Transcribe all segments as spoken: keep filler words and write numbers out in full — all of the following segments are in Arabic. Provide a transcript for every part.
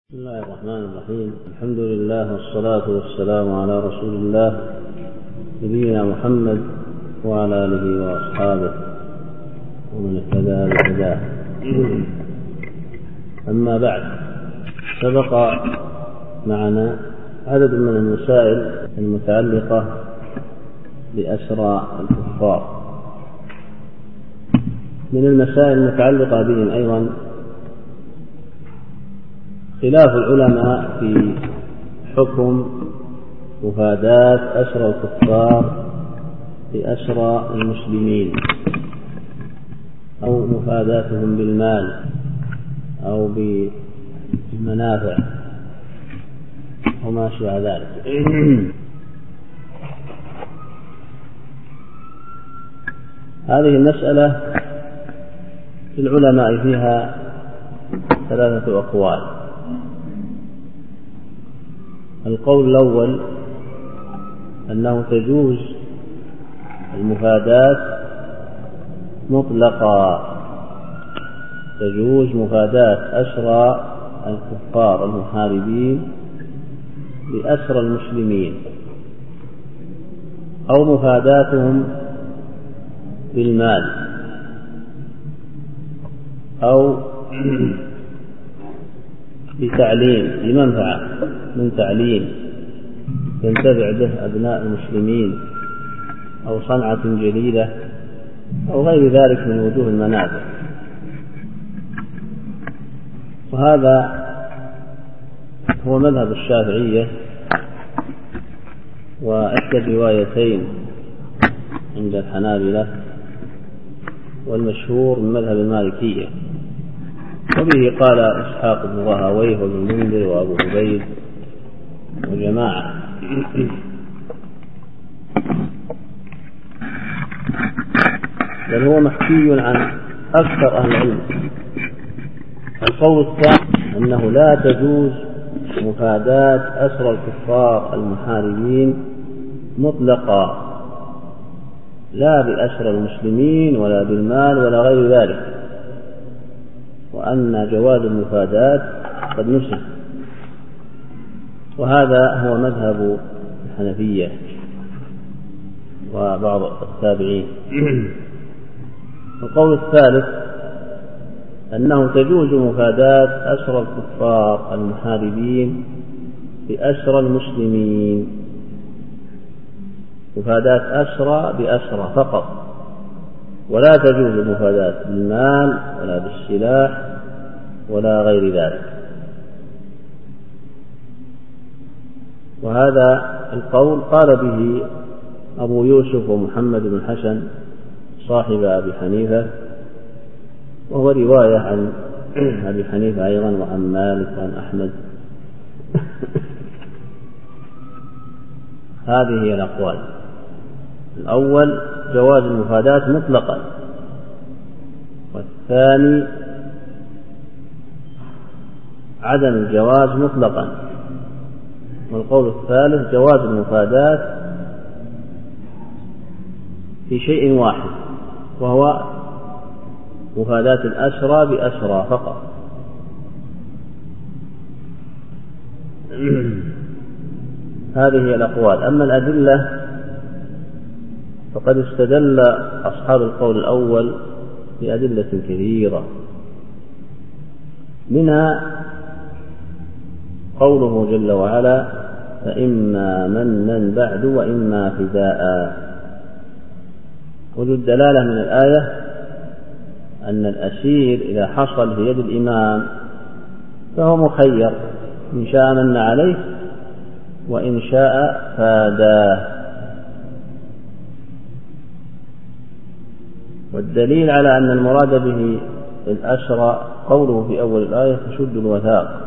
بسم الله الرحمن الرحيم. الحمد لله والصلاة والسلام على رسول الله نبينا محمد وعلى آله وأصحابه ومن اهتدى بهداه. أما بعد، سبق معنا عدد من المسائل المتعلقة بأسرى الكفار. من المسائل المتعلقة بهم أيضا خلاف العلماء في حكم مفاداة أسرى الكفار بأسرى المسلمين، أو مفاداتهم بالمال أو بالمنافع وما شابه ذلك. هذه المسألة العلماء فيها ثلاثة أقوال. القول الأول أنه تجوز المفاداة مطلقا، تجوز مفاداة أسرى الكفار المحاربين بأسرى المسلمين، أو مفاداتهم بالمال أو بتعليم بمنفعة من تعليم ينتفع به أبناء المسلمين، أو صنعة جديدة، أو غير ذلك من وجوه المنافع. وهذا هو مذهب الشافعية وإحدى الروايتين عند الحنابلة، والمشهور من مذهب المالكية. وبه قال إسحاق بن راهويه وابن المنذر وأبو عبيد وجماعة. بل هو محكي عن أكثر أهل العلم. القول الثاني أنه لا تجوز مفاداة أسرى الكفار المحاربين مطلقا، لا بأسرى المسلمين ولا بالمال ولا غير ذلك، وأن جواز المفادات قد نسخ. وهذا هو مذهب الحنفية وبعض التابعين. القول الثالث أنه تجوز مفاداة أسرى الكفار المحاربين بأسرى المسلمين، مفاداة أسرى بأسرى فقط، ولا تجوز المفاداة بالمال ولا بالسلاح ولا غير ذلك. وهذا القول قال به أبو يوسف ومحمد بن حسن صاحب أبي حنيفة، وهو رواية عن أبي حنيفة أيضا وعن مالك وعن أحمد. هذه هي الأقوال. الأول جواز المفادات مطلقا، والثاني عدم الجواز مطلقا، والقول الثالث جواز المفادات في شيء واحد، وهو مفادات الأسرى بأسرى فقط. هذه هي الأقوال. أما الأدلة فقد استدل أصحاب القول الأول بأدلة كثيرة، منها قوله جل وعلا: فإما منا بعد وإما فداء. وجد الدلالة من الآية أن الأسير إذا حصل في يد الإمام فهو مخير، إن شاء من عليه وإن شاء فاداه. والدليل على أن المراد به الأسرى قوله في أول الآية: تشد الوثاق.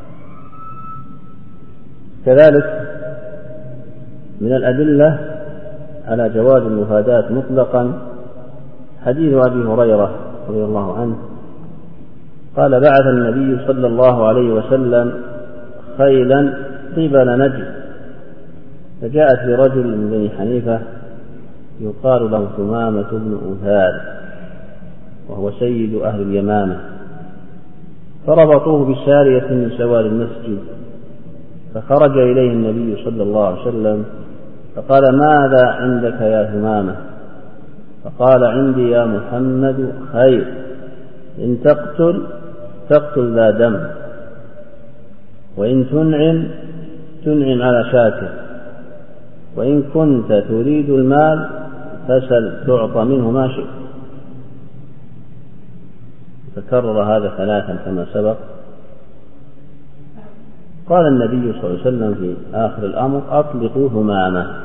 كذلك من الأدلة على جواز المفادات مطلقا حديث أبي هريرة رضي الله عنه قال: بعث النبي صلى الله عليه وسلم خيلا قبل نجد، فجاءت برجل من بني حنيفة يقال له ثمامة بن أثال، وهو سيد أهل اليمامة، فربطوه بسارية من سوار المسجد، فخرج إليه النبي صلى الله عليه وسلم فقال: ماذا عندك يا ثمامة؟ فقال: عندي يا محمد خير، إن تقتل تقتل ذا دم، وإن تنعم تنعم على شاكر، وإن كنت تريد المال فسل تعطى منه ما شئت. فكرر هذا ثلاثا كما سبق. قال النبي صلى الله عليه وسلم في آخر الأمر: أطلقوا ثمامة.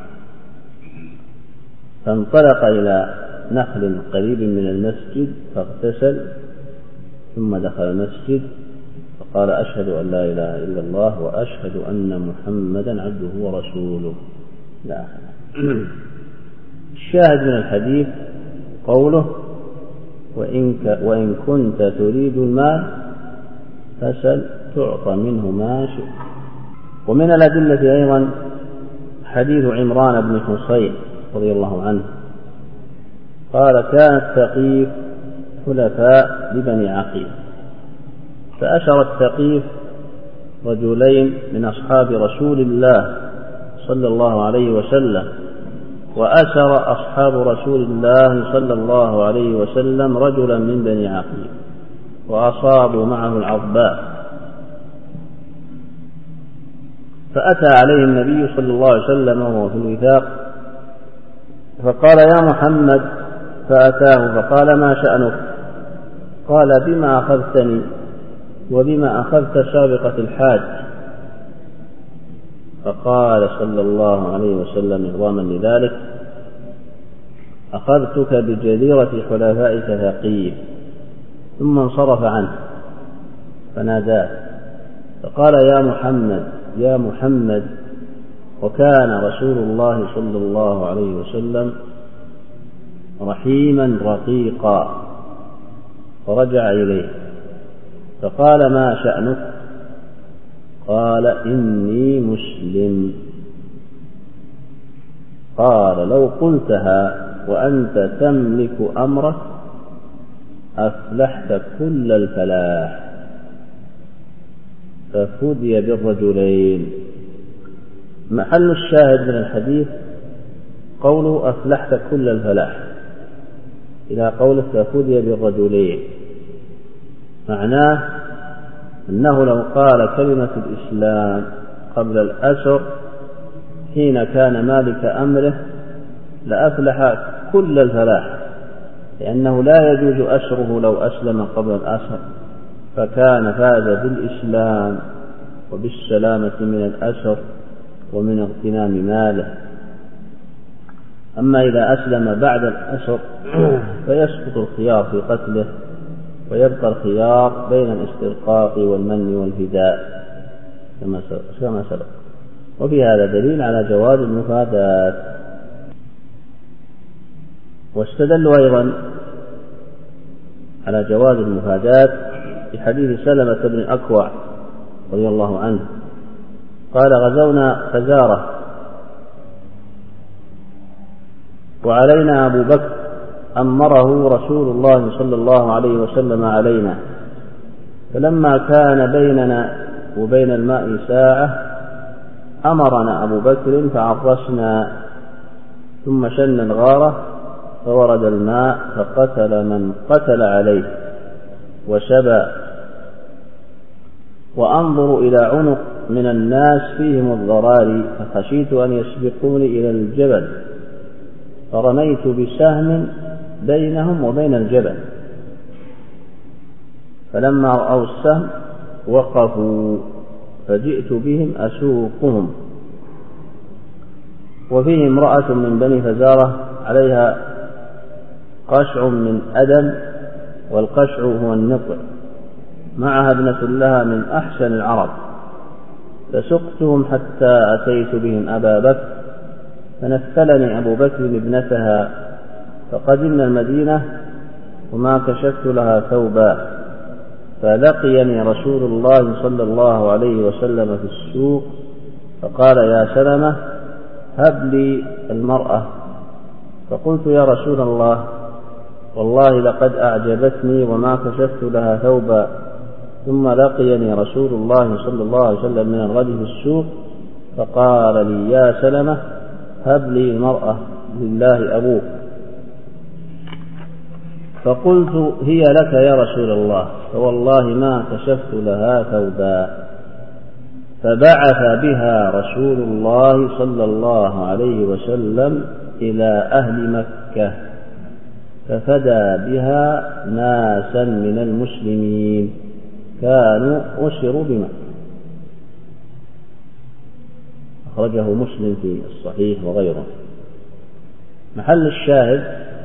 فانطلق إلى نخل قريب من المسجد فاغتسل، ثم دخل المسجد فقال: أشهد أن لا إله إلا الله وأشهد أن محمدا عبده ورسوله. لا آخر. الشاهد من الحديث قوله: وإن, وإن كنت تريد المال فسل تعطى منه ما شئت. ومن الأدلة أيضا حديث عمران بن حصين رضي الله عنه قال: كان الثقيف خلفاء لبني عقيل، فأشر الثقيف رجلين من أصحاب رسول الله صلى الله عليه وسلم، وأسر أصحاب رسول الله صلى الله عليه وسلم رجلا من بني عقيل، وأصابوا معه العضباء. فأتى عليه النبي صلى الله عليه وسلم وهو في الوثاق فقال: يا محمد. فأتاه فقال: ما شأنك؟ قال: بما أخذتني وبما أخذت سابقة الحاج؟ فقال صلى الله عليه وسلم إعظاما لذلك: أخذتك بجزيرة حلفائك ثقيف. ثم انصرف عنه فناداه فقال: يا محمد يا محمد. وكان رسول الله صلى الله عليه وسلم رحيما رقيقا، فرجع إليه فقال: ما شأنك؟ قال: إني مسلم. قال: لو قلتها وأنت تملك أمرك أفلحت كل الفلاح. ففدي بالرجلين. محل الشاهد من الحديث قوله: أفلحت كل الفلاح، إلى قوله: ففدي بالرجلين. معناه أنه لو قال كلمة الإسلام قبل الأسر حين كان مالك أمره لأفلح كل الفلاح، لأنه لا يجوز أسره لو أسلم قبل الأسر، فكان فاز بالإسلام وبالسلامة من الأسر ومن اغتنام ماله. أما إذا أسلم بعد الأسر فيسقط الخيار في قتله، ويبقى الخيار بين الاسترقاق والمن والفداء كما سبق. وفي هذا دليل على جواز المفادات. واستدلوا أيضا على جواز المفادات بحديث سلمة بن أكوع رضي الله عنه قال: غزونا فزارة وعلينا أبو بكر أمره رسول الله صلى الله عليه وسلم علينا، فلما كان بيننا وبين الماء ساعة أمرنا أبو بكر فعرسنا، ثم شن الغارة فورد الماء فقتل من قتل عليه وشبى، وأنظر إلى عنق من الناس فيهم الضراري، فخشيت أن يسبقوني إلى الجبل، فرميت بسهم بينهم وبين الجبل، فلما رأوا السهم وقفوا، فجئت بهم أسوقهم، وفيه امرأة من بني فزارة عليها قشع من أدم، والقشع هو النطع، معها ابنة لها من أحسن العرب، فسقتهم حتى أتيت بهم أبا بكر، فنفلني أبو بكر ابنتها، فقدمنا المدينة وما كشفت لها ثوبا، فلقيني رسول الله صلى الله عليه وسلم في السوق فقال: يا سلمة هب لي المرأة. فقلت: يا رسول الله والله لقد أعجبتني وما كشفت لها ثوبا. ثم لقيني رسول الله صلى الله عليه وسلم من الغد في السوق فقال لي يا سلمة هب لي المرأة لله أبوك. فقلت هي لك يا رسول الله، فوالله ما كشفت لها ثوبا. فبعث بها رسول الله صلى الله عليه وسلم إلى أهل مكة ففدى بها ناسا من المسلمين كانوا أسروا بمكة. أخرجه مسلم في الصحيح وغيره. محل الشاهد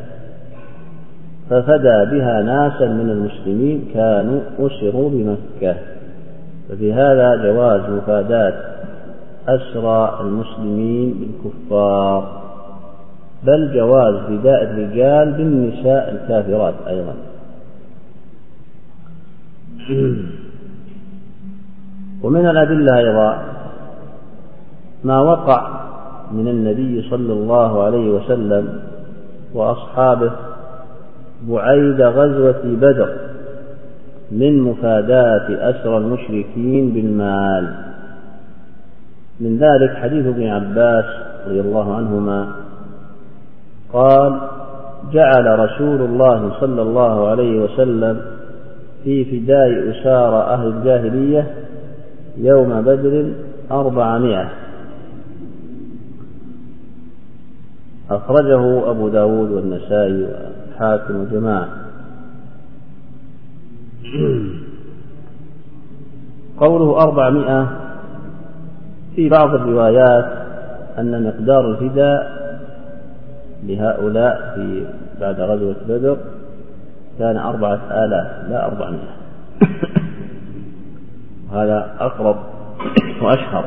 ففدى بها ناسا من المسلمين كانوا أسروا بمكة. ففي هذا جواز مفاداة أسرى المسلمين بالكفار، بل جواز فداء الرجال بالنساء الكافرات أيضا. ومن الأدلة أيضا ما وقع من النبي صلى الله عليه وسلم وأصحابه بعيد غزوة بدر من مفاداة أسرى المشركين بالمال. من ذلك حديث ابن عباس رضي الله عنهما قال جعل رسول الله صلى الله عليه وسلم في فداء أسارى أهل الجاهلية يوم بدر أربعمائة. أخرجه أبو داود والنسائي والحاكم وجماعة. قوله أربعمائة في بعض الروايات أن مقدار الفداء لهؤلاء في بعد غزوة بدر كان أربعة آلاف لا أربعمائة. هذا أقرب وأشهر.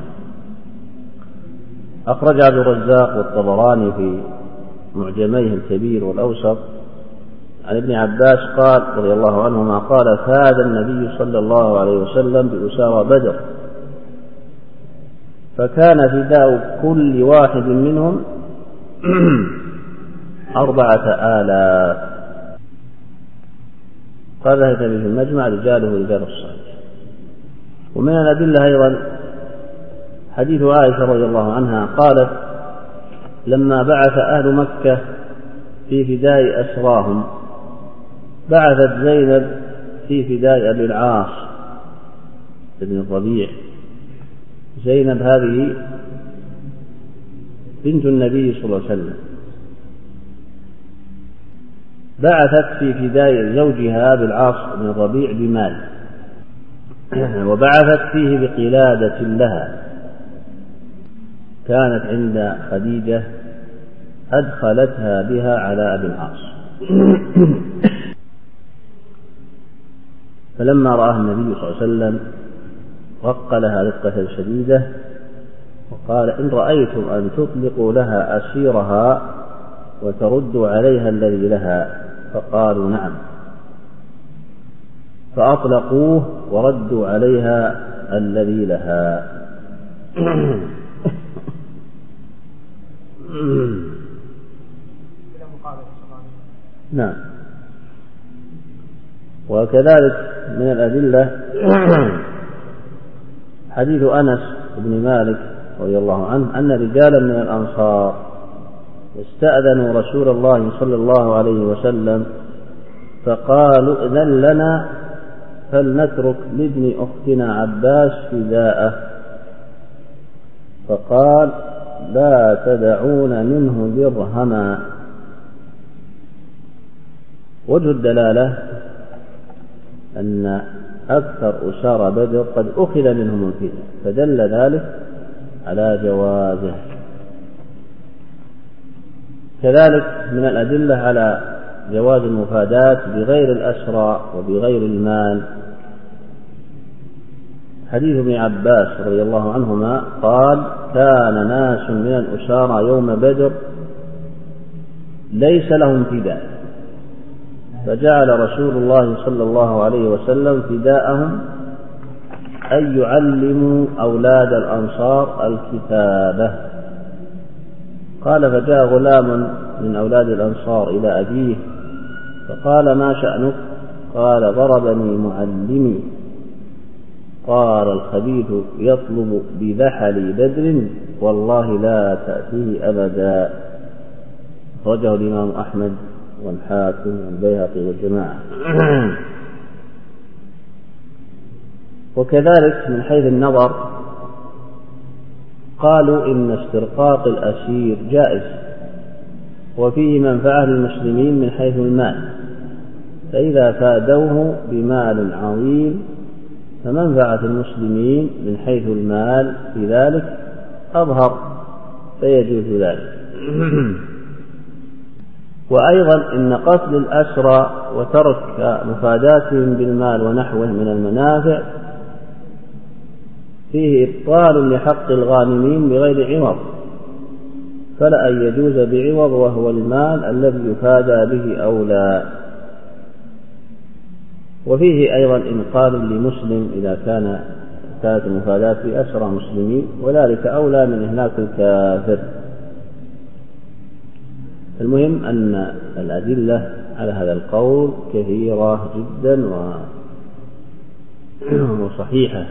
أخرج عبد الرزاق والطبراني في معجميه الكبير والأوسط عن ابن عباس قال رضي الله عنهما قال فاد النبي صلى الله عليه وسلم بأسارى بدر فكان فداء كل واحد منهم أربعة آلاف. قال هذا في المجمع رجاله رجال الصحيح. ومن الأدلة أيضا حديث عائشة رضي الله عنها قالت لما بعث أهل مكة في فداء أسراهم بعثت زينب في فداء أبي العاص بن الربيع. زينب هذه بنت النبي صلى الله عليه وسلم بعثت في فداء زوجها أبي العاص بن الربيع بمال، وبعثت فيه بقلادة لها كانت عند خديجة أدخلتها بها على أبي العاص. فلما رآها النبي صلى الله عليه وسلم رق لها رقة شديدة وقال إن رأيتم أن تطلقوا لها أسيرها وتردوا عليها الذي لها، فقالوا نعم، فأطلقوه وردوا عليها الذي لها. نعم. وكذلك من الأدلة حديث أنس بن مالك رضي الله عنه أن رجالا من الأنصار استأذنوا رسول الله صلى الله عليه وسلم فقالوا إذن لنا فلنترك لابن أختنا عباس فداءه، فقال لا تدعون منه درهما. وجه الدلالة أن أكثر أسارى بدر قد أخذ منهم الفداء، فدل ذلك على جوازه. كذلك من الأدلة على جواز المفادات بغير الأسرى وبغير المال حديث ابن عباس رضي الله عنهما قال كان ناس من الأسارى يوم بدر ليس لهم فداء، فجعل رسول الله صلى الله عليه وسلم فداءهم أن يعلموا أولاد الأنصار الكتابة. قال فجاء غلام من أولاد الأنصار إلى أبيه فقال ما شأنك؟ قال ضربني معلمي قال الخبيث يطلب بذحل بدر والله لا تأتيه أبدا. أخرجه الإمام أحمد والحاكم والبيهقي والجماعة. وكذلك من حيث النظر قالوا إن استرقاق الأسير جائز وفيه منفعة للمسلمين من حيث المال، فإذا فادوه بمال عظيم فمنفعة المسلمين من حيث المال في ذلك أظهر فيجوز ذلك. وأيضا إن قتل الأسرى وترك مفاداتهم بالمال ونحوه من المنافع فيه إبطال لحق الغانمين بغير عوض، فلا أن يجوز بعوض وهو المال الذي يفادى به أولى. وفيه أيضا إنقاذ لمسلم إذا كان كانت المفادات في أسرى مسلمين، وذلك أولى من إهلاك الكافر. المهم أن الأدلة على هذا القول كثيرة جدا وصحيحة.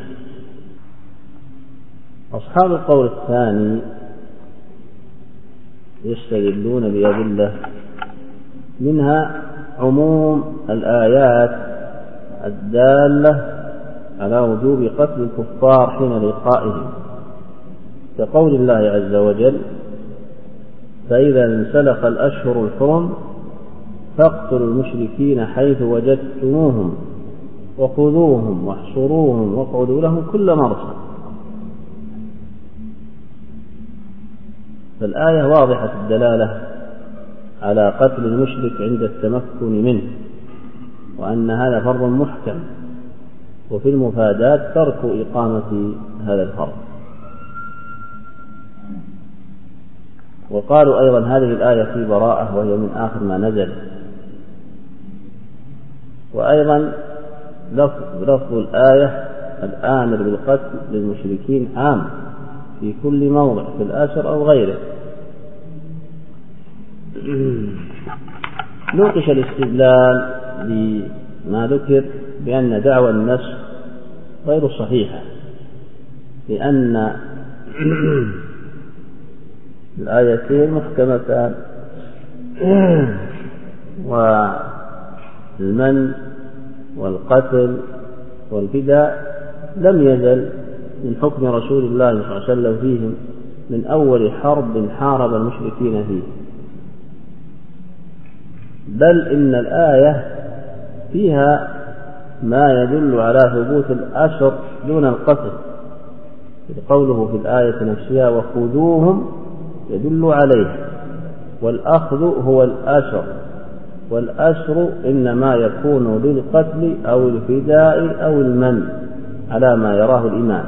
أصحاب القول الثاني يستدلون بأدلة منها عموم الآيات الدالة على وجوب قتل الكفار حين لقائهم، كقول الله عز وجل: فإذا انسلخ الأشهر الحرم فاقتلوا المشركين حيث وجدتموهم وخذوهم واحصروهم واقعدوا لهم كل مرصد. فالآية واضحة الدلالة على قتل المشرك عند التمكن منه، وأن هذا فرض محكم، وفي المفادات ترك إقامة هذا الفرض. وقالوا أيضا هذه الآية في براءة وهي من آخر ما نزل. وأيضا لفظ الآية الآمر بالقتل للمشركين عام في كل موضع في الآسر أو غيره. نوقش الاستدلال لما ذكر بأن دعوى النسخ غير صحيحة، لأن الآيتين محكمتان، والمن والقتل والفداء لم يزل من حكم رسول الله صلى الله عليه وسلم فيهم من أول حرب حارب المشركين فيه، بل إن الآية فيها ما يدل على ثبوت الأسر دون القتل. قوله في الآية نفسها وخذوهم يدل عليه، والأخذ هو الأسر، والأسر إنما يكون للقتل أو الفداء أو المنع على ما يراه الإمام.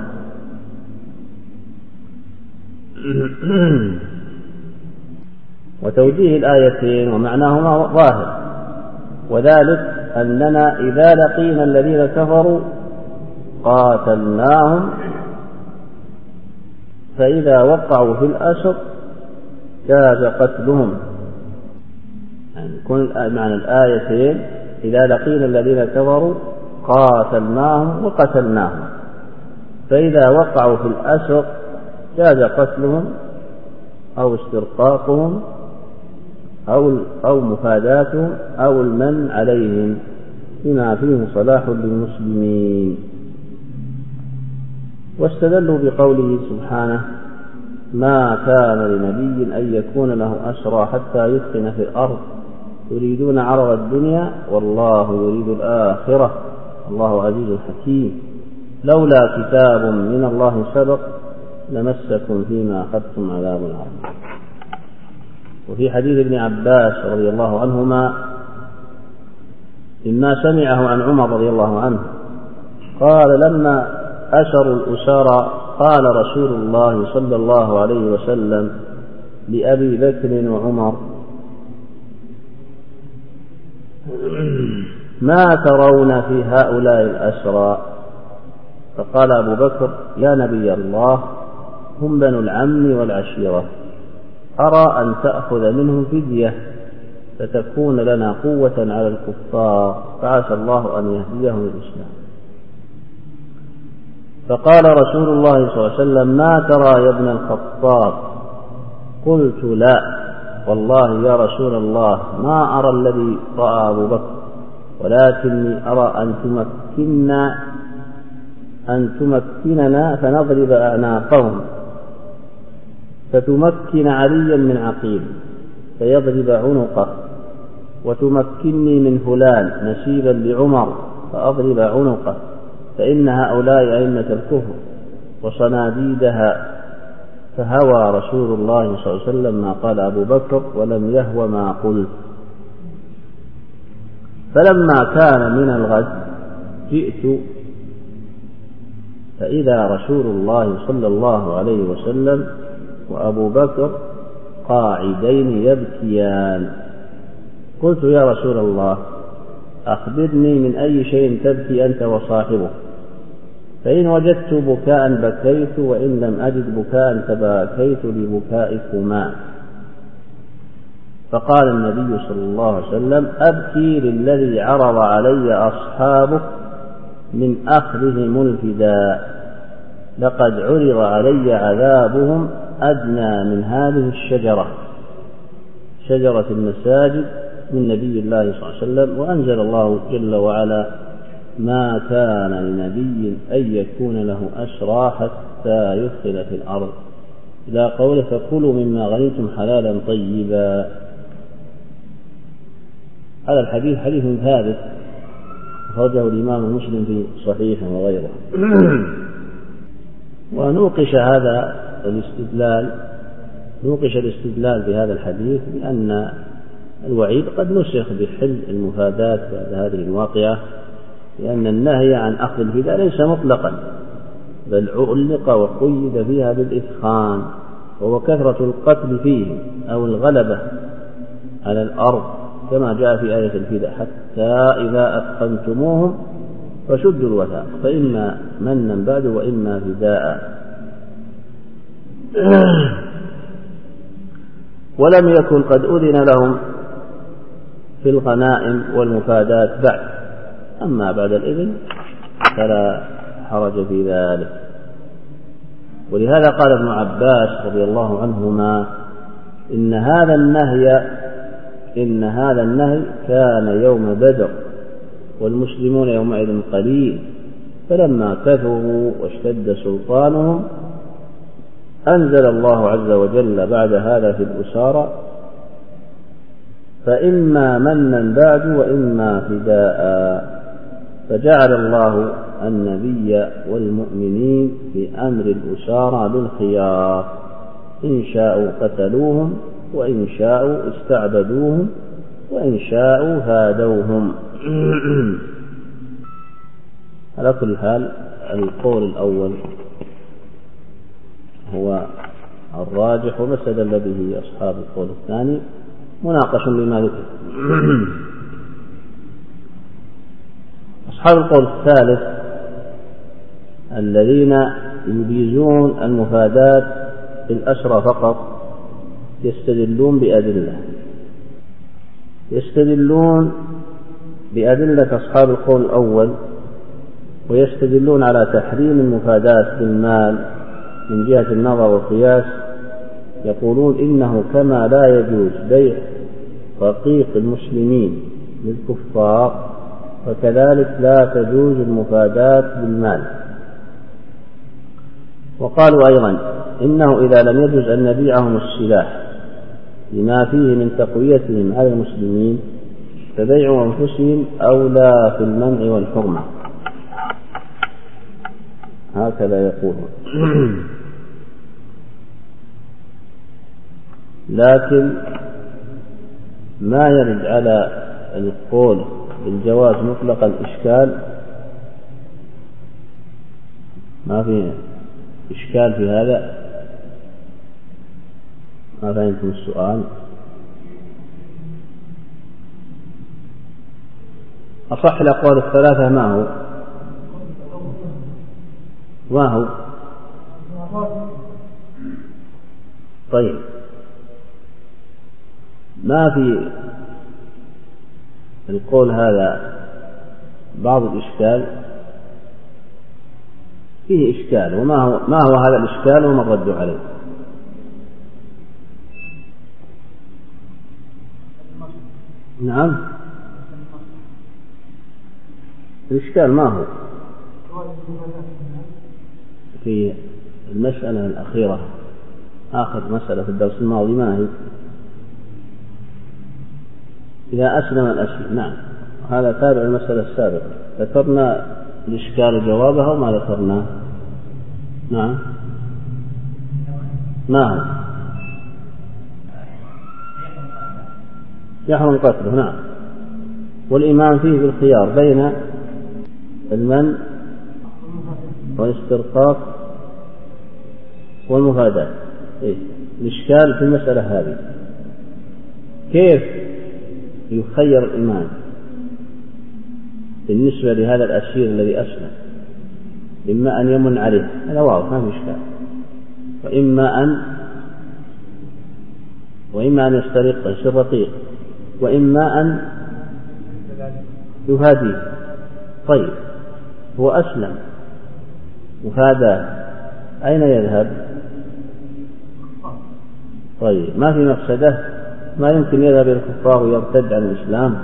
وتوجيه الآيتين ومعناهما ظاهر، وذلك أننا إذا لقينا الذين كفروا قاتلناهم، فإذا وقعوا في الأسر جاز قتلهم. يعني كل معنى الآيتين إذا لقينا الذين كفروا قاتلناهم وقتلناهم، فإذا وقعوا في الأسر جاز قتلهم أو استرقاقهم أو أو مفاداتهم أو المن عليهم بما فيه صلاح للمسلمين. واستدلوا بقوله سبحانه: ما كان لنبي أن يكون له أسرى حتى يثخن في الأرض يريدون عرض الدنيا والله يريد الآخرة الله عزيز حكيم لولا كتاب من الله سبق لمسكم فيما أخذتم عذاب عظيم. وفي حديث ابن عباس رضي الله عنهما مما سمعه عن عمر رضي الله عنه قال: لما أسروا الأسارى قال رسول الله صلى الله عليه وسلم لأبي بكر وعمر: ما ترون في هؤلاء الأسرى؟ فقال أبو بكر: يا نبي الله، هم بنو العم والعشيرة، أرى أن تأخذ منهم فدية فتكون لنا قوة على الكفار، فعسى الله أن يهديهم الإسلام. فقال رسول الله صلى الله عليه وسلم: ما ترى يا ابن الخطاب؟ قلت: لا والله يا رسول الله ما أرى الذي رأى أبو بكر، ولكني أرى أن تمكننا أن تمكننا فنضرب أعناقهم، فتمكن عليا من عقيل فيضرب عنقه، وتمكنني من فلان نسيبا لعمر فأضرب عنقه، فإن هؤلاء أئمة الكفر وصناديدها. فهوى رسول الله صلى الله عليه وسلم ما قال أبو بكر ولم يهو ما قلت. فلما كان من الغد جئت فإذا رسول الله صلى الله عليه وسلم وأبو بكر قاعدين يبكيان. قلت: يا رسول الله أخبرني من أي شيء تبكي أنت وصاحبك؟ فإن وجدت بكاء بكيت، وإن لم أجد بكاء تباكيت لبكائكما. فقال النبي صلى الله عليه وسلم: أبكي للذي عرض علي أصحابك من أخذهم الفداء، لقد عرض علي عذابهم أدنى من هذه الشجرة، شجرة المساجد، من نبي الله صلى الله عليه وسلم. وأنزل الله جل وعلا: ما كان لنبي أن يكون له أسرى حتى يدخل في الأرض، إلى قوله: فكلوا مما غنمتم حلالا طيبا. هذا الحديث حديث ثابت أخرجه الإمام مسلم في صحيحه وغيره. ونوقش هذا الاستدلال نوقش الاستدلال بهذا الحديث بأن الوعيد قد نسخ بحل المفادات بعد هذه الواقعة، لأن النهي عن أخذ الفداء ليس مطلقا، بل علق وقيد فيها بالإثخان، وهو كثرة القتل فيه أو الغلبة على الأرض، كما جاء في آية الفداء: حتى إذا أثخنتموهم فشدوا الوثاق، فإما منا بعد وإما فداء. ولم يكن قد أذن لهم في الغنائم والمفادات بعد، أما بعد الإذن فلا حرج في ذلك. ولهذا قال ابن عباس رضي الله عنهما: إن هذا النهي إن هذا النهي كان يوم بدر، والمسلمون يومئذ قليل، فلما كثروا واشتد سلطانهم أنزل الله عز وجل بعد هذا في الأسارى: فإما منا بعد وإما فداء. فجعل الله النبي والمؤمنين في أمر الأسارى بالخيار، إن شاءوا قتلوهم، وإن شاءوا استعبدوهم، وإن شاءوا هادوهم. على كل حال القول الأول هو الراجح، وما استدل به أصحاب القول الثاني مناقش بما ذكر. أصحاب القول الثالث الذين يجيزون المفادات بالأسرى فقط يستدلون بأدلة يستدلون بأدلة أصحاب القول الأول، ويستدلون على تحريم المفادات بالمال من جهة النظر والقياس. يقولون: إنه كما لا يجوز بيع رقيق المسلمين للكفار، وكذلك لا تجوز المفادات بالمال. وقالوا أيضا: إنه إذا لم يجوز أن نبيعهم السلاح لما فيه من تقويتهم على المسلمين، فبيع أنفسهم أولى في المنع والحرمة. هكذا يقولون. لكن ما يرد على القول بالجواز مطلقا إشكال، ما في إشكال في هذا. ما فهمتم السؤال؟ أصح الأقوال الثلاثة ما هو؟ ما هو؟ طيب، ما في القول هذا بعض الإشكال؟ فيه إشكال، وما هو, ما هو هذا الإشكال وما الرد عليه؟ نعم، الإشكال ما هو في المسألة الأخيرة، آخر مسألة في الدرس الماضي، ما هي؟ إذا أسلم الأسير. نعم، هذا تابع المسألة السابقة، ذكرنا الإشكال جوابها وما ذكرناه. نعم، ما هو؟ يحرم قتله. نعم، والإمام فيه بالخيار بين المنع والاسترقاق والمفاداة. إيه؟ الإشكال في المسألة هذه كيف يخير الإمام بالنسبة لهذا الأسير الذي أسلم؟ إما أن يمن عليه، هذا واضح ما في إشكال، وإما أن وإما أن يسترق يصير رقيق، وإما أن يفاديه. طيب، هو أسلم مفاداة، أين يذهب؟ طيب، ما في مفسدة، ما يمكن يذهب إلى الكفار ويرتد عن الإسلام.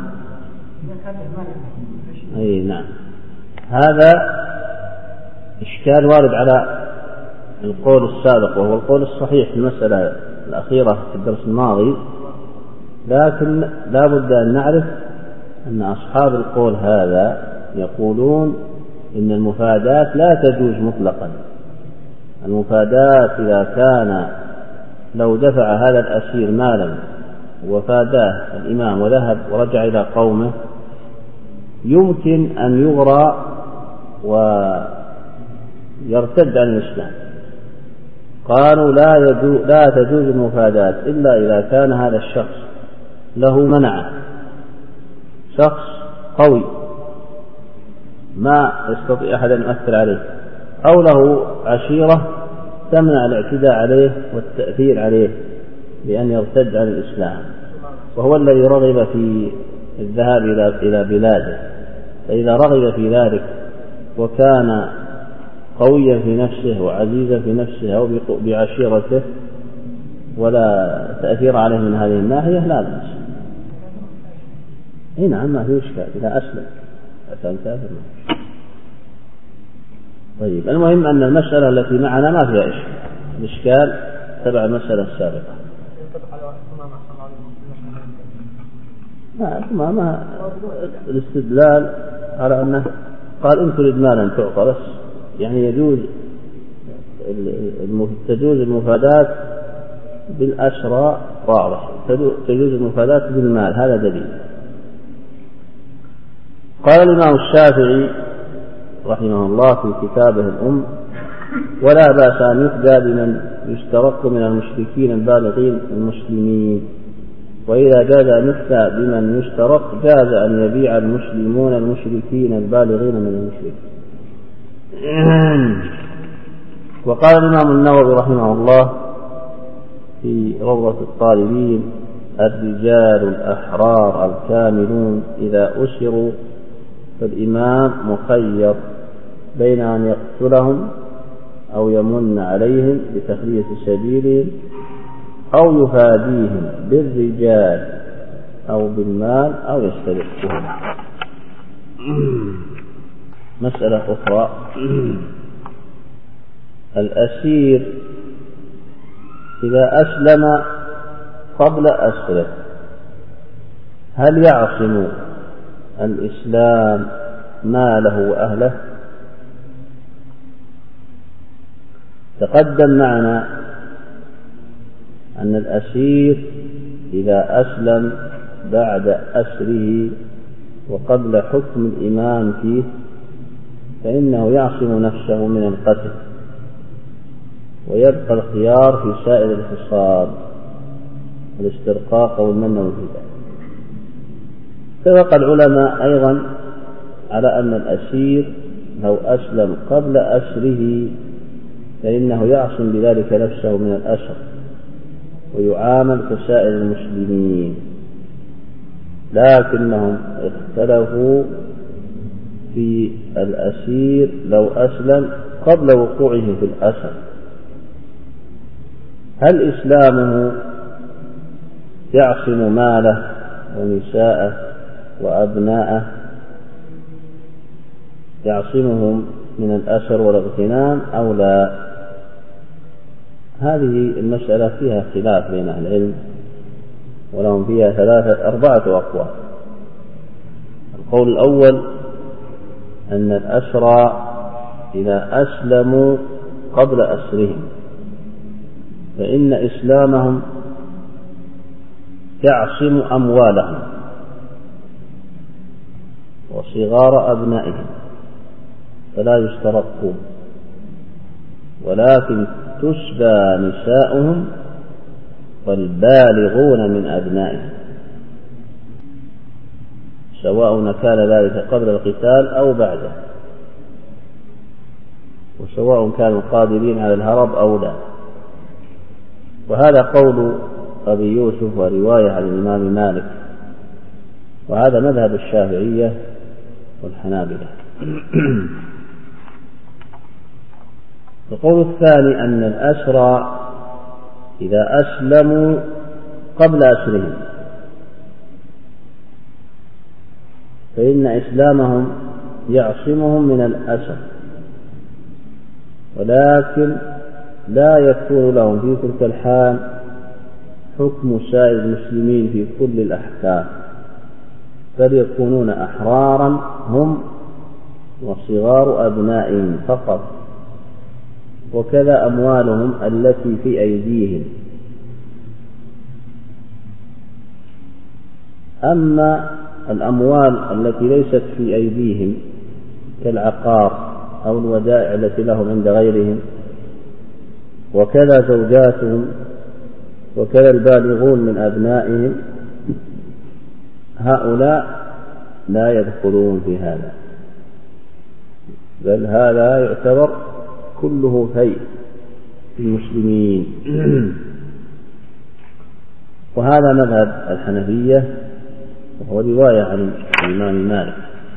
أي نعم، هذا إشكال وارد على القول السابق، وهو القول الصحيح في المسألة الأخيرة في الدرس الماضي، لكن لا بد أن نعرف أن أصحاب القول هذا يقولون إن المفادات لا تجوز مطلقا. المفادات إذا كان لو دفع هذا الأسير مالا وفاداه الإمام وذهب ورجع إلى قومه يمكن أن يغرى ويرتد عن الإسلام. قالوا لا, لا تجوز المفادات إلا إذا كان هذا الشخص له منع، شخص قوي ما يستطيع أحد أن يؤثر عليه، أو له عشيرة تمنع الاعتداء عليه والتأثير عليه بأن يرتد عن الإسلام، وهو الذي رغب في الذهاب إلى بلاده. فإذا رغب في ذلك وكان قويا في نفسه وعزيزا في نفسه أو بعشيرته ولا تأثير عليه من هذه الناحية لا بأس. اي نعم، ما في إشكال إذا أسلم كان كافر. طيب، المهم أن المسألة التي معنا ما فيها إشكال، الإشكال تبع المسألة السابقة. ما ما الاستدلال على أنه قال إن تريد مالا تعطى، بس يعني يجوز تجوز المفادات بالأسرى واضح، تجوز المفادات بالمال، هذا دليل. قال الإمام الشافعي رحمه الله في كتابه الأم: ولا بأس أن يفدى بمن يسترق من المشركين البالغين المسلمين، وإذا جاز أن يفتى بمن يسترق جاز أن يبيع المسلمون المشركين البالغين من المشركين. وقال الإمام النووي رحمه الله في روضة الطالبين: الرجال الأحرار الكاملون إذا أسروا فالإمام مخير بين أن يقتلهم أو يمن عليهم بتخلية سبيلهم أو يفاديهم بالرجال أو بالمال أو يسترقهم. مسألة أخرى: الأسير إذا أسلم قبل أسره هل يعصم الإسلام ماله وأهله؟ تقدم معنا أن الأسير إذا أسلم بعد أسره وقبل حكم الإمام فيه فإنه يعصم نفسه من القتل، ويبقى الخيار في سائر الخصال، الاسترقاق والمن والفداء. اتفق العلماء أيضا على أن الأسير لو أسلم قبل أسره فإنه يعصم بذلك نفسه من الأسر ويعامل كسائر المسلمين، لكنهم اختلفوا في الأسير لو أسلم قبل وقوعه في الأسر، هل إسلامه يعصم ماله ونساءه وأبناءه، يعصمهم من الأسر والاغتنام أو لا؟ هذه المسألة فيها خلاف بين أهل العلم، ولهم فيها ثلاثة أربعة أقوال. القول الأول أن الأسرى إذا أسلموا قبل أسرهم فإن إسلامهم يعصم أموالهم وصغار أبنائهم فلا يسترقون، ولكن تسبى نساؤهم والبالغون من أبنائهم، سواء كان ذلك قبل القتال أو بعده، وسواء كانوا قادرين على الهرب أو لا. وهذا قول أبي يوسف ورواية عن الإمام مالك، وهذا مذهب الشافعية والحنابلة. القول الثاني أن الأسرى إذا أسلموا قبل أسرهم فإن إسلامهم يعصمهم من الأسر، ولكن لا يكون لهم في تلك الحال حكم سائر المسلمين في كل الأحكام، بل يكونون أحرارا هم وصغار أبنائهم فقط، وكذا أموالهم التي في أيديهم. أما الأموال التي ليست في أيديهم كالعقار أو الودائع التي لهم عند غيرهم، وكذا زوجاتهم، وكذا البالغون من أبنائهم، هؤلاء لا يدخلون في هذا، بل هذا يعتبر كله فيء المسلمين. وهذا مذهب الحنفية، وهو رواية عن الإمام مالك.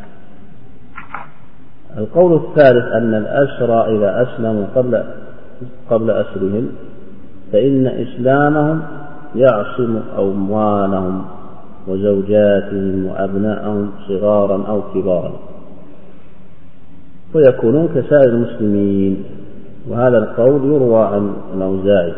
القول الثالث أن الأسرى إذا أسلموا قبل قبل أسرهم فإن إسلامهم يعصم أموالهم وزوجاتهم وأبنائهم صغارا أو كبارا، ويكونون كسائر المسلمين. وهذا القول يروى عن الأوزاعي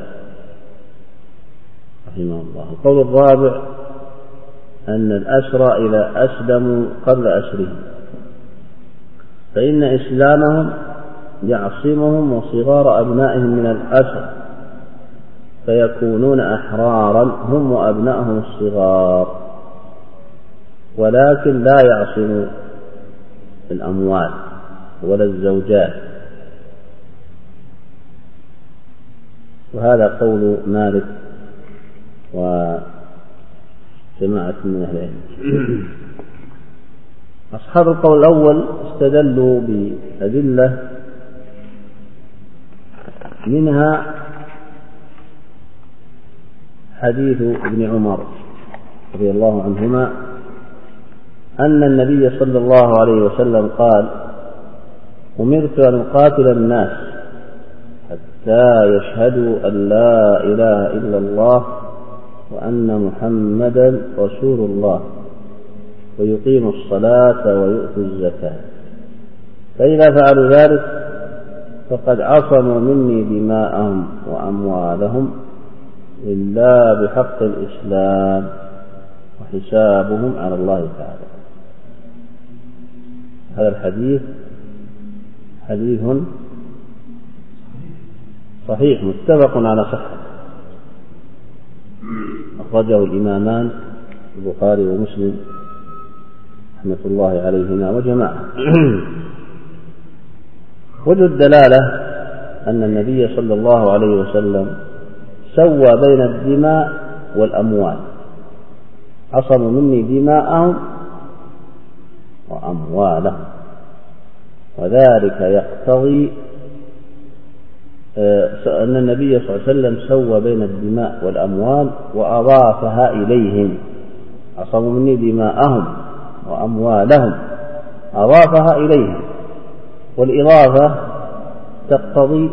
رحمه الله. القول الرابع أن الأسرى إذا أسلموا قبل أسرهم فإن إسلامهم يعصمهم وصغار أبنائهم من الأسر، فيكونون أحرارا هم وأبنائهم الصغار، ولكن لا يعصم الأموال ولا الزوجات. وهذا قول مالك وجماعة من أهل العلم. أصحاب القول الأول استدلوا بأدلة، منها حديث ابن عمر رضي الله عنهما أن النبي صلى الله عليه وسلم قال: أمرت أن أقاتل الناس حتى يشهدوا أن لا إله إلا الله وأن محمدا رسول الله ويقيموا الصلاة ويؤتوا الزكاة، فإذا فعلوا ذلك فقد عصموا مني دماءهم وأموالهم إلا بحق الإسلام وحسابهم على الله تعالى. هذا الحديث حديث صحيح متفق على صحته، أخرجه الإمامان البخاري ومسلم رحمة الله عليهما وجماعة. وجه الدلالة أن النبي صلى الله عليه وسلم سوى بين الدماء والأموال، عصموا مني دماءهم وأموالهم، وذلك يقتضي أن النبي صلى الله عليه وسلم سوى بين الدماء والأموال وأضافها إليهم، عصموا مني دماءهم وأموالهم، أضافها إليهم. والإضافة تقتضي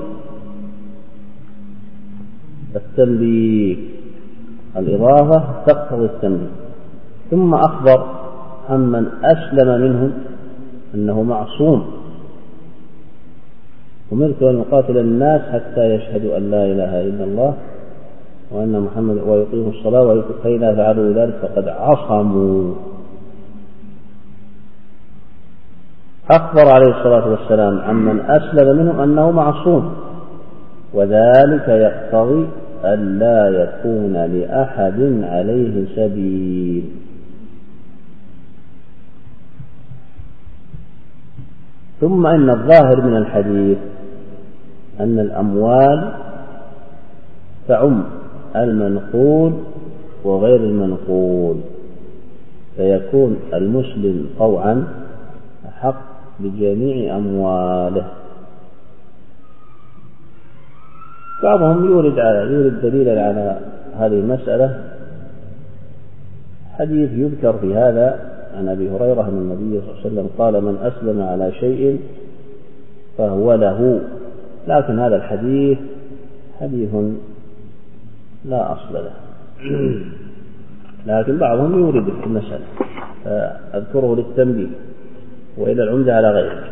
التنبيه، الإضافة تقتضي التنبيه. ثم أخبر عمن أسلم منهم أنه معصوم: أمرت أن أقاتل الناس حتى يشهدوا أن لا إله إلا الله وأن محمد ويقيموا الصلاة ويؤتوا، فإذا فعلوا ذلك فقد عصموا. أخبر عليه الصلاة والسلام عمن أسلم منهم أنه معصوم، وذلك يقتضي أن لا يكون لأحد عليه سبيل. ثم إن الظاهر من الحديث أن الأموال تعم المنقول وغير المنقول، فيكون المسلم طوعا أحق بجميع أمواله. بعضهم يورد على يورد دليلا على هذه المسألة حديث يذكر في هذا عن أبي هريرة أن النبي صلى الله عليه وسلم قال: من أسلم على شيء فهو له. لكن هذا الحديث حديث لا أصل له، لكن بعضهم يورد في المسألة، فأذكره للتنبيه وإلى العمدة على غيره.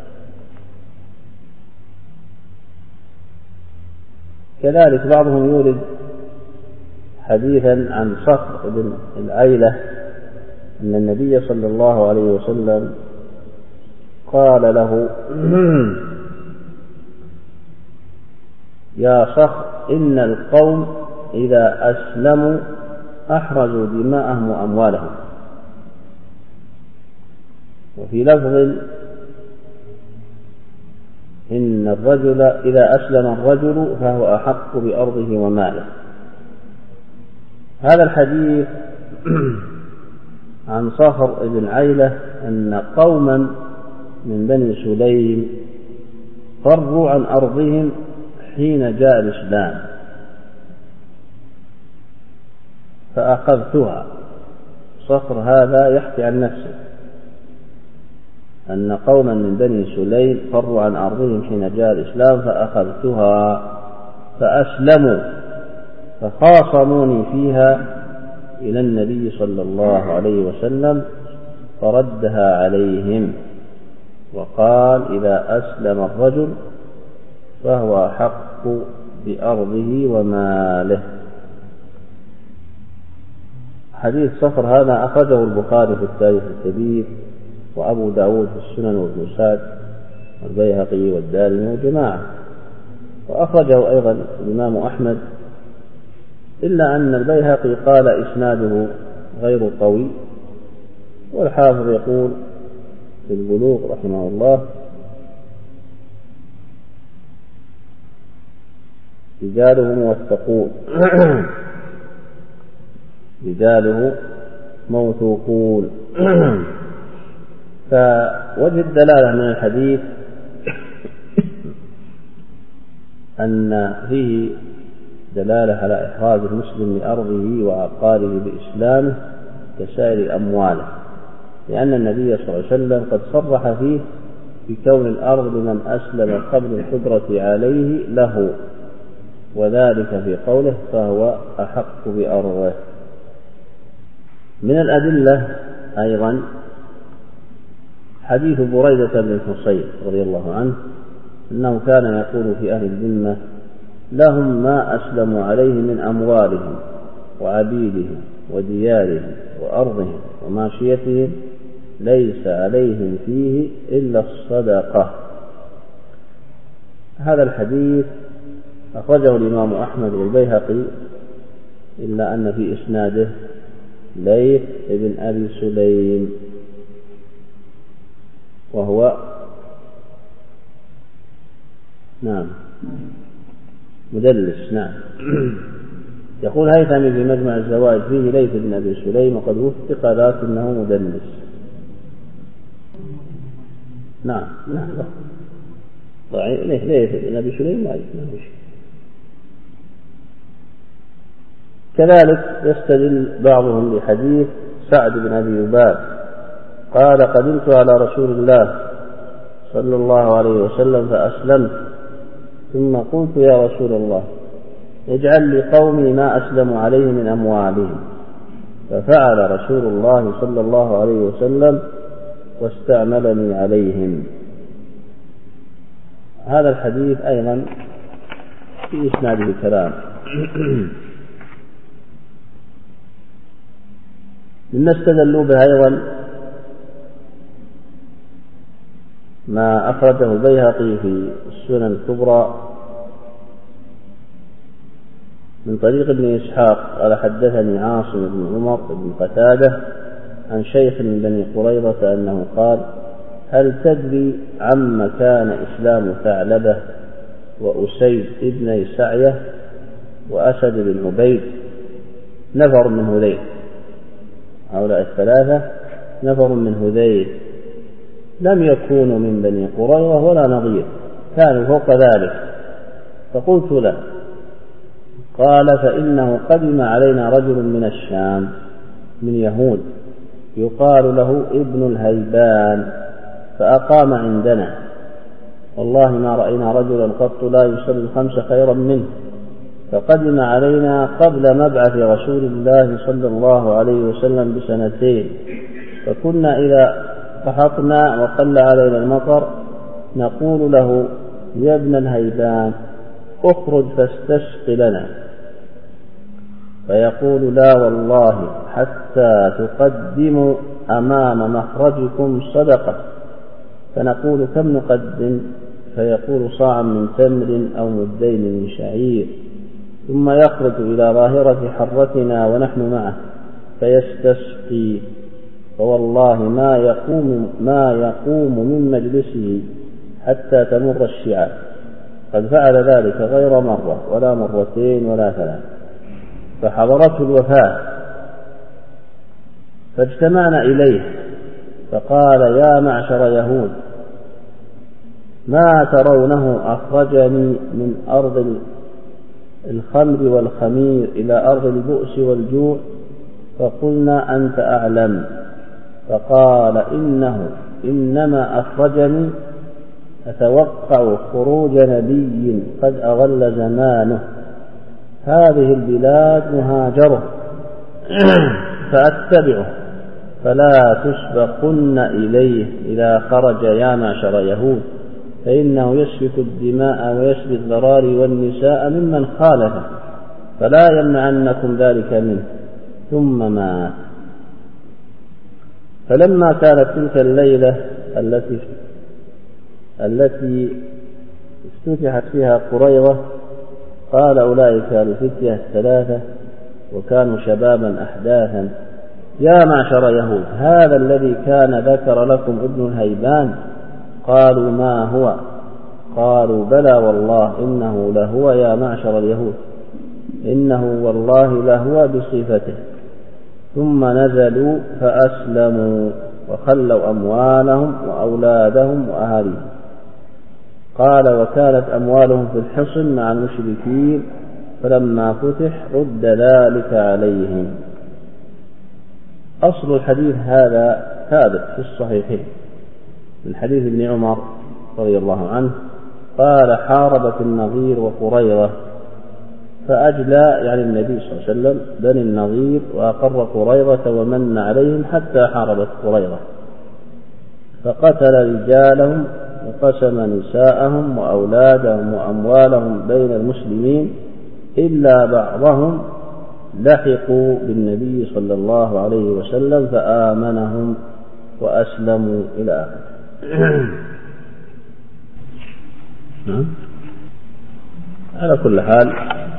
كذلك بعضهم يورد حديثا عن صخر بن العيلة أن النبي صلى الله عليه وسلم قال له: يا صخر، إن القوم إذا أسلموا أحرزوا دماءهم وأموالهم. وفي لفظ: إن الرجل إذا أسلم الرجل فهو أحق بأرضه وماله. هذا الحديث عن صخر بن عيلة أن قوما من بني سليم فروا عن أرضهم حين جاء الإسلام فأخذتها. صخر هذا يحكي عن نفسه أن قوما من بني سليم فروا عن أرضهم حين جاء الإسلام فأخذتها فأسلموا فخاصموني فيها إلى النبي صلى الله عليه وسلم فردها عليهم وقال: إذا أسلم الرجل فهو أحق بأرضه وماله. حديث صخر هذا أخرجه البخاري في التاريخ الكبير، وأبو داود في السنن وابن سعد والبيهقي والدارمي وجماعة، وأخرجه أيضا الإمام أحمد، إلا أن البيهقي قال إسناده غير قوي، والحافظ يقول في البلوغ رحمه الله: رجاله موثقون رجاله موثوقون. فوجه الدلالة من الحديث أن فيه دلالة على إحراز المسلم لأرضه وعقاره بإسلامه كسائر أمواله، لأن النبي صلى الله عليه وسلم قد صرح فيه بكون الأرض لمن أسلم قبل القدرة عليه له، وذلك في قوله: فهو أحق بأرضه. من الأدلة أيضا حديث بريدة بن الحصيب رضي الله عنه أنه كان يقول في أهل الذمة: لهم ما أسلموا عليه من أموالهم وعبيدهم وديارهم وأرضهم وماشيتهم، ليس عليهم فيه إلا الصدقة. هذا الحديث أخرجه الإمام أحمد والبيهقي، إلا أن في إسناده ليث بن أبي سليم وهو نعم مدلس. نعم. يقول هيثمي في مجمع الزوائد فيه ليث بن أبي سليم وقد وثق لكنه مدلس. نعم نعم ضعيف. ليث بن أبي سليم ضعيف. كذلك يستدل بعضهم بحديث سعد بن أبي يباب قال: قدمت على رسول الله صلى الله عليه وسلم فأسلمت ثم قلت يا رسول الله اجعل لقومي ما أسلم عليه من أموالهم، ففعل رسول الله صلى الله عليه وسلم واستعملني عليهم. هذا الحديث أيضا في إسناده كلام. مما استدلوا به أيضا ما أخرجه البيهقي في السنن الكبرى من طريق ابن إسحاق قال حدثني عاصم بن عمر بن قتادة عن شيخ من بني قريظة أنه قال هل تدري عما كان إسلام ثعلبة وأسيد ابن سعية وأسد بن عبيد نفر من هذيل، هؤلاء الثلاثة نفر من هذيل لم يكونوا من بني قريظة ولا نظير، كانوا فوق ذلك. فقلت له قال فإنه قدم علينا رجل من الشام من يهود يقال له ابن الهيبان فأقام عندنا، والله ما رأينا رجلا قط لا يصلي الخمس خيرا منه، فقدم علينا قبل مبعث رسول الله صلى الله عليه وسلم بسنتين، فكنا إذا قحطنا وقل علينا المطر نقول له يا ابن الهيبان اخرج فاستسق لنا، فيقول لا والله حتى تقدموا أمام مخرجكم صدقة، فنقول كم نقدم؟ فيقول صاعا من تمر أو مدين من شعير، ثم يخرج إلى ظاهرة حرتنا ونحن معه فيستسقي، فوالله ما يقوم, ما يقوم من مجلسه حتى تمر الشعاب، قد فعل ذلك غير مرة ولا مرتين ولا ثلاث. فحضرته الوفاة فاجتمعنا إليه فقال يا معشر يهود ما ترونه أخرجني من أرض الخمر والخمير إلى أرض البؤس والجوع؟ فقلنا أنت أعلم. فقال إنه إنما أخرجني أتوقع خروج نبي قد أغل زمانه، هذه البلاد مهاجره فأتبعه فلا تسبقن إليه إذا خرج يا معشر يهود، فإنه يسفك الدماء ويسبي الذراري والنساء ممن خالفه، فلا يمنعنكم ذلك منه. ثم مات. فلما كانت تلك الليلة التي التي افتتحت فيها قريظة قال أولئك الفتية الثلاثة وكانوا شبابا أحداثا يا معشر يهود هذا الذي كان ذكر لكم ابن الهيبان؟ قالوا ما هو؟ قالوا بلى والله إنه لهو يا معشر اليهود، إنه والله لهو بصفته. ثم نزلوا فأسلموا وخلوا أموالهم وأولادهم وأهاليهم. قال وكانت أموالهم في الحصن مع المشركين، فلما فتح رد ذلك عليهم. أصل الحديث هذا ثابت في الصحيحين من حديث ابن عمر رضي الله عنه قال حاربت النظير وقريظة فأجلى يعني النبي صلى الله عليه وسلم بني النظير وأقر قريظة ومن عليهم حتى حاربت قريظة، فقتل رجالهم وقسم نساءهم وأولادهم وأموالهم بين المسلمين إلا بعضهم لحقوا بالنبي صلى الله عليه وسلم فآمنهم وأسلموا إلى آخره. على كل حال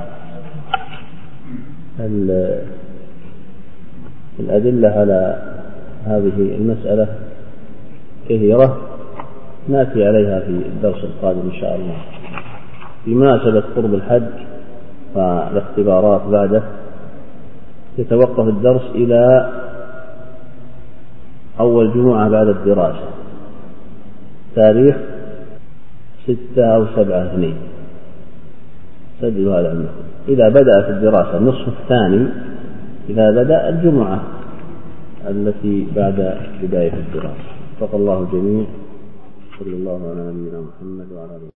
الأدلة على هذه المسألة كثيرة نأتي عليها في الدرس القادم إن شاء الله. بمناسبة قرب الحج والاختبارات بعده يتوقف الدرس إلى أول جمعة بعد الدراسة تاريخ ستة أو سبعة اثنين، سجلوا هذا عندكم. إذا بدأت الدراسة النصف الثاني إذا بدأ الجمعة التي بعد بداية الدراسة. وفق الله الجميع. صلى الله على نبينا محمد وعلى آله.